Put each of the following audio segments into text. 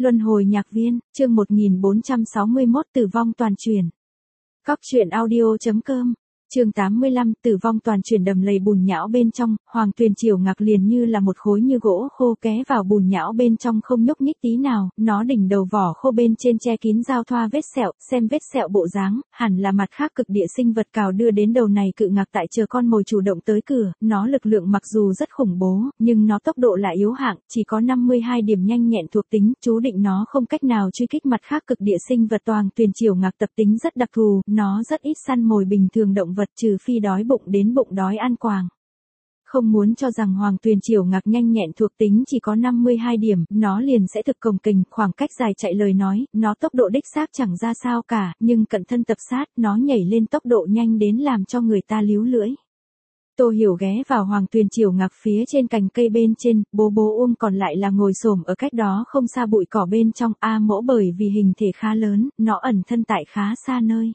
Luân hồi nhạc viên, chương 1461 tử vong toàn truyền. Cóc truyện audio.com, chương 85 tử vong toàn truyền. Đầm lầy bùn nhão bên trong, Hoàng Tuyền Triều Ngạc liền như là một khối như gỗ khô ké vào bùn nhão bên trong không nhúc nhích tí nào, nó đỉnh đầu vỏ khô bên trên che kín giao thoa vết sẹo, xem vết sẹo bộ dáng, hẳn là mặt khác cực địa sinh vật cào đưa đến đầu này cự ngạc tại chờ con mồi chủ động tới cửa, nó lực lượng mặc dù rất khủng bố, nhưng nó tốc độ lại yếu hạng, chỉ có 52 điểm nhanh nhẹn thuộc tính, chú định nó không cách nào truy kích mặt khác cực địa sinh vật. Hoàng Tuyền Triều Ngạc tập tính rất đặc thù, nó rất ít săn mồi bình thường động vật trừ phi đói bụng đến bụng đói ăn quàng. Không muốn cho rằng Hoàng Tuyền Triều Ngạc nhanh nhẹn thuộc tính chỉ có 52 điểm, nó liền sẽ thực cồng kềnh, khoảng cách dài chạy lời nói, nó tốc độ đích xác chẳng ra sao cả, nhưng cận thân tập sát, nó nhảy lên tốc độ nhanh đến làm cho người ta líu lưỡi. Tô Hiểu ghé vào Hoàng Tuyền Triều Ngạc phía trên cành cây bên trên, bố Uông còn lại là ngồi xổm ở cách đó không xa bụi cỏ bên trong. A Mỗ bởi vì hình thể khá lớn, nó ẩn thân tại khá xa nơi.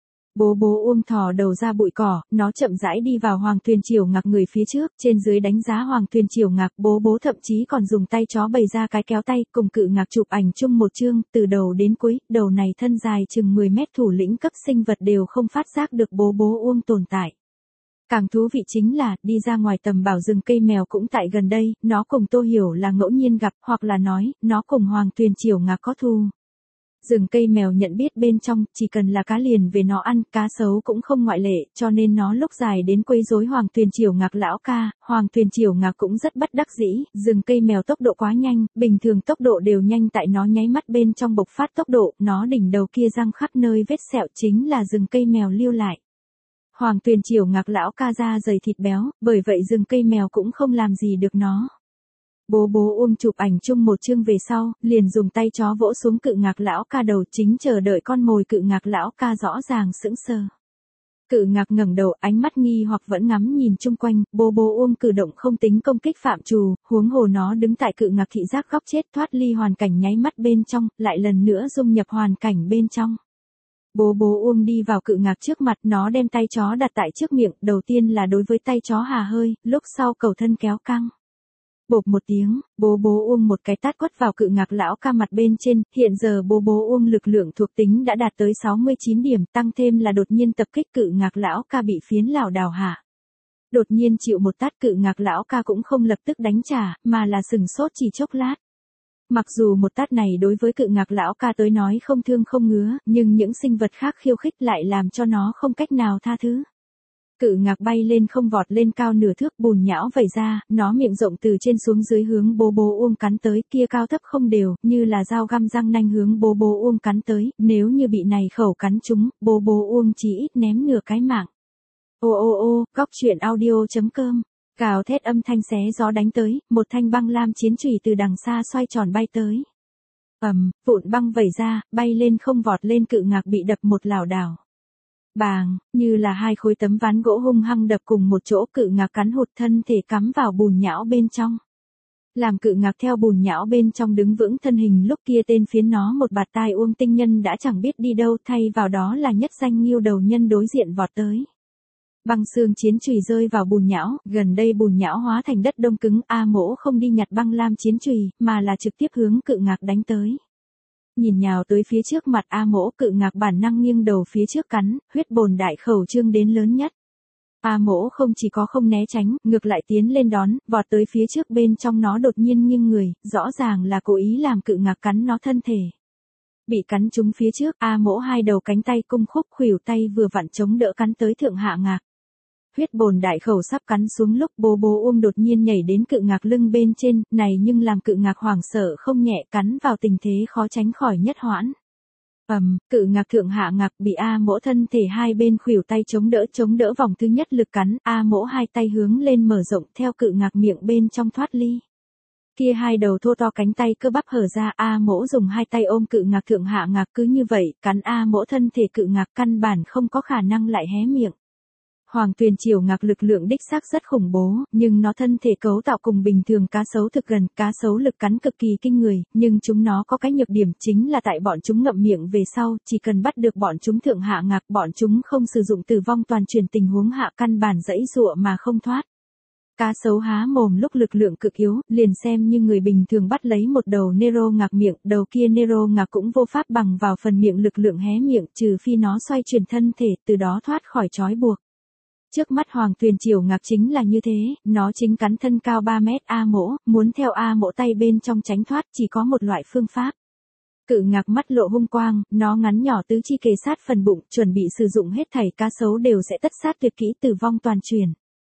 Bố Uông thò đầu ra bụi cỏ, nó chậm rãi đi vào Hoàng Tuyền Triều Ngạc người phía trước, trên dưới đánh giá Hoàng Tuyền Triều Ngạc. Bố thậm chí còn dùng tay chó bày ra cái kéo tay, cùng cự ngạc chụp ảnh chung một chương, từ đầu đến cuối, đầu này thân dài chừng 10 mét thủ lĩnh cấp sinh vật đều không phát giác được bố Uông tồn tại. Càng thú vị chính là, đi ra ngoài tầm bảo rừng cây mèo cũng tại gần đây, nó cùng Tô Hiểu là ngẫu nhiên gặp, hoặc là nói, nó cùng Hoàng Tuyền Triều Ngạc có thù. Rừng cây mèo nhận biết bên trong, chỉ cần là cá liền về nó ăn, cá sấu cũng không ngoại lệ, cho nên nó lúc dài đến quấy rối Hoàng Tuyền Triều Ngạc lão ca. Hoàng Tuyền Triều Ngạc cũng rất bất đắc dĩ, rừng cây mèo tốc độ quá nhanh, bình thường tốc độ đều nhanh, tại nó nháy mắt bên trong bộc phát tốc độ, nó đỉnh đầu kia răng khắp nơi vết sẹo chính là rừng cây mèo lưu lại. Hoàng Tuyền Triều Ngạc lão ca da dày thịt béo, bởi vậy rừng cây mèo cũng không làm gì được nó. Bố Uông chụp ảnh chung một chương về sau, liền dùng tay chó vỗ xuống cự ngạc lão ca đầu, chính chờ đợi con mồi. Cự ngạc lão ca rõ ràng sững sờ. Cự ngạc ngẩng đầu, ánh mắt nghi hoặc vẫn ngắm nhìn chung quanh. Bố Uông cử động không tính công kích phạm trù, huống hồ nó đứng tại cự ngạc thị giác góc chết, thoát ly hoàn cảnh nháy mắt bên trong, lại lần nữa dung nhập hoàn cảnh bên trong. Bố Uông đi vào cự ngạc trước mặt, nó đem tay chó đặt tại trước miệng, đầu tiên là đối với tay chó hà hơi, lúc sau cầu thân kéo căng. Bộp một tiếng, bố Uông một cái tát quất vào cự ngạc lão ca mặt bên trên. Hiện giờ bố Uông lực lượng thuộc tính đã đạt tới 69 điểm, tăng thêm là đột nhiên tập kích, cự ngạc lão ca bị phiến lảo đảo hạ. Đột nhiên chịu một tát, cự ngạc lão ca cũng không lập tức đánh trả, mà là sừng sốt chỉ chốc lát. Mặc dù một tát này đối với cự ngạc lão ca tới nói không thương không ngứa, nhưng những sinh vật khác khiêu khích lại làm cho nó không cách nào tha thứ. Cự ngạc bay lên không, vọt lên cao nửa thước, bùn nhão vẩy ra, nó miệng rộng từ trên xuống dưới hướng bố Uông cắn tới, kia cao thấp không đều, như là dao găm răng nanh hướng bố Uông cắn tới, nếu như bị này khẩu cắn trúng, bố Uông chỉ ít ném nửa cái mạng. Cóc truyện audio.com, gào thét âm thanh xé gió đánh tới, một thanh băng lam chiến chùy từ đằng xa xoay tròn bay tới. Vụn băng vẩy ra, bay lên không, vọt lên, cự ngạc bị đập một lảo đảo. Bàng, như là hai khối tấm ván gỗ hung hăng đập cùng một chỗ, cự ngạc cắn hụt, thân thể cắm vào bùn nhão bên trong. Làm cự ngạc theo bùn nhão bên trong đứng vững thân hình, lúc kia tên phiến nó một bạt tai Uông tinh nhân đã chẳng biết đi đâu, thay vào đó là nhất danh Ngưu đầu nhân đối diện vọt tới. Băng xương chiến chùy rơi vào bùn nhão, gần đây bùn nhão hóa thành đất đông cứng. A Mỗ không đi nhặt băng lam chiến chùy, mà là trực tiếp hướng cự ngạc đánh tới. Nhìn nhào tới phía trước mặt A Mỗ, cự ngạc bản năng nghiêng đầu phía trước cắn, huyết bồn đại khẩu trương đến lớn nhất. A Mỗ không chỉ có không né tránh, ngược lại tiến lên đón, vọt tới phía trước, bên trong nó đột nhiên nghiêng người, rõ ràng là cố ý làm cự ngạc cắn nó thân thể. Bị cắn trúng phía trước, A Mỗ hai đầu cánh tay cung khúc, khuỷu tay vừa vặn chống đỡ cắn tới thượng hạ ngạc. Huyết bồn đại khẩu sắp cắn xuống lúc bố Uông đột nhiên nhảy đến cự ngạc lưng bên trên, này nhưng làm cự ngạc hoảng sợ không nhẹ, cắn vào tình thế khó tránh khỏi nhất hoãn. Cự ngạc thượng hạ ngạc bị A Mỗ thân thể hai bên khuỷu tay chống đỡ vòng thứ nhất lực cắn, A Mỗ hai tay hướng lên mở rộng theo cự ngạc miệng bên trong thoát ly. Kia hai đầu thô to cánh tay cơ bắp hở ra, A Mỗ dùng hai tay ôm cự ngạc thượng hạ ngạc, cứ như vậy, cắn A Mỗ thân thể, cự ngạc căn bản không có khả năng lại hé miệng. Hoàng Tuyền Triều Ngạc lực lượng đích xác rất khủng bố, nhưng nó thân thể cấu tạo cùng bình thường cá sấu thực gần, cá sấu lực cắn cực kỳ kinh người, nhưng chúng nó có cái nhược điểm, chính là tại bọn chúng ngậm miệng về sau, chỉ cần bắt được bọn chúng thượng hạ ngạc, bọn chúng không sử dụng tử vong toàn truyền tình huống hạ, căn bản giãy giụa mà không thoát. Cá sấu há mồm lúc lực lượng cực yếu, liền xem như người bình thường bắt lấy một đầu Nero ngạc miệng, đầu kia Nero ngạc cũng vô pháp bằng vào phần miệng lực lượng hé miệng, trừ phi nó xoay chuyển thân thể, từ đó thoát khỏi trói buộc. Trước mắt Hoàng Tuyền Triều ngạc chính là như thế, nó chính cắn thân cao 3 mét A Mỗ, muốn theo A Mỗ tay bên trong tránh thoát chỉ có một loại phương pháp. Cự ngạc mắt lộ hung quang, nó ngắn nhỏ tứ chi kề sát phần bụng, chuẩn bị sử dụng hết thảy cá sấu đều sẽ tất sát tuyệt kỹ tử vong toàn truyền.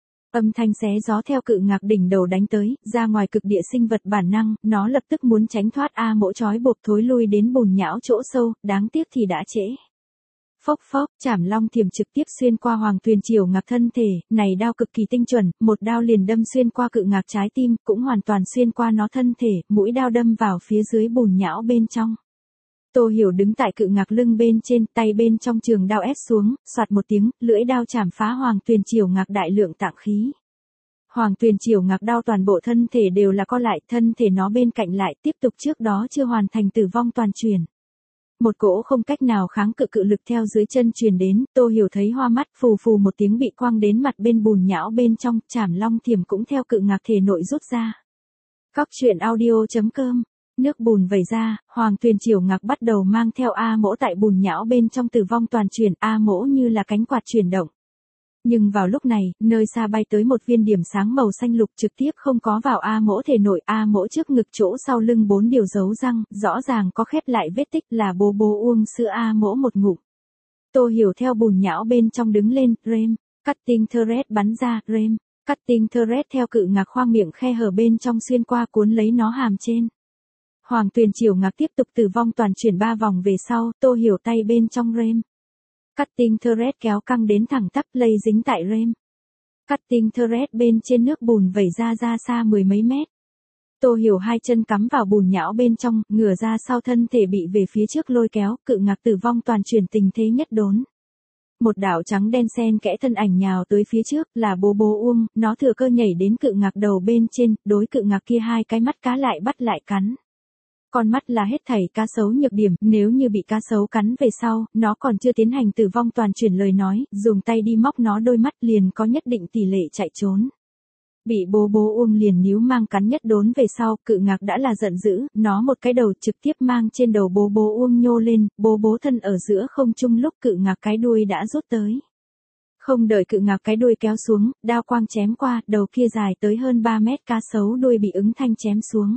Âm thanh xé gió theo cự ngạc đỉnh đầu đánh tới, ra ngoài cực địa sinh vật bản năng, nó lập tức muốn tránh thoát A Mỗ trói buộc thối lui đến bùn nhão chỗ sâu, đáng tiếc thì đã trễ. Phốc phốc, chảm long thiểm trực tiếp xuyên qua Hoàng Tuyền Triều ngạc thân thể, này đao cực kỳ tinh chuẩn, một đao liền đâm xuyên qua cự ngạc trái tim, cũng hoàn toàn xuyên qua nó thân thể, mũi đao đâm vào phía dưới bùn nhão bên trong. Tô Hiểu đứng tại cự ngạc lưng bên trên, tay bên trong trường đao ép xuống, soạt một tiếng, lưỡi đao chảm phá Hoàng Tuyền Triều ngạc đại lượng tạng khí. Hoàng Tuyền Triều ngạc đao toàn bộ thân thể đều là co lại, thân thể nó bên cạnh lại tiếp tục trước đó chưa hoàn thành tử vong toàn truyền. Một cỗ không cách nào kháng cự cự lực theo dưới chân truyền đến, Tô Hiểu thấy hoa mắt, phù phù một tiếng bị quăng đến mặt bên bùn nhão bên trong, chảm long thiểm cũng theo cự ngạc thể nội rút ra. Cóc truyện audio.com. Nước bùn vẩy ra, Hoàng Tuyền Triều ngạc bắt đầu mang theo A Mỗ tại bùn nhão bên trong tử vong toàn truyền, A Mỗ như là cánh quạt chuyển động. Nhưng vào lúc này, nơi xa bay tới một viên điểm sáng màu xanh lục trực tiếp không có vào A Mỗ thể nội, A Mỗ trước ngực chỗ sau lưng 4 điều dấu răng, rõ ràng có khép lại vết tích là bố bố uông sữa A Mỗ một ngụm. Tô Hiểu theo bùn nhão bên trong đứng lên, rem, cutting thread bắn ra, rem, cutting thread theo cự ngạc khoang miệng khe hở bên trong xuyên qua cuốn lấy nó hàm trên. Hoàng Tuyền Triều ngạc tiếp tục tử vong toàn chuyển 3 vòng về sau, Tô Hiểu tay bên trong rem. Cutting thread kéo căng đến thẳng tắp lây dính tại rem. Cutting thread bên trên nước bùn vẩy ra xa mười mấy mét. Tô Hiểu hai chân cắm vào bùn nhão bên trong, ngửa ra sau thân thể bị về phía trước lôi kéo, cự ngạc tử vong toàn chuyển tình thế nhất đốn. Một đạo trắng đen xen kẽ thân ảnh nhào tới phía trước, là bố bố uông, nó thừa cơ nhảy đến cự ngạc đầu bên trên, đối cự ngạc kia hai cái mắt cá lại bắt lại cắn. Con mắt là hết thảy cá sấu nhược điểm, nếu như bị cá sấu cắn về sau, nó còn chưa tiến hành tử vong toàn chuyển lời nói, dùng tay đi móc nó đôi mắt liền có nhất định tỷ lệ chạy trốn. Bị bố bố uông liền níu mang cắn nhất đốn về sau, cự ngạc đã là giận dữ, nó một cái đầu trực tiếp mang trên đầu bố bố uông nhô lên, bố bố thân ở giữa không trung lúc cự ngạc cái đuôi đã rút tới. Không đợi cự ngạc cái đuôi kéo xuống, đao quang chém qua, đầu kia dài tới hơn 3 mét cá sấu đuôi bị ứng thanh chém xuống.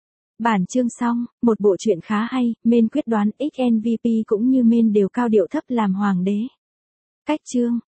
Bản chương xong, một bộ truyện khá hay, main quyết đoán XNVP cũng như main đều cao điệu thấp làm hoàng đế. Cách chương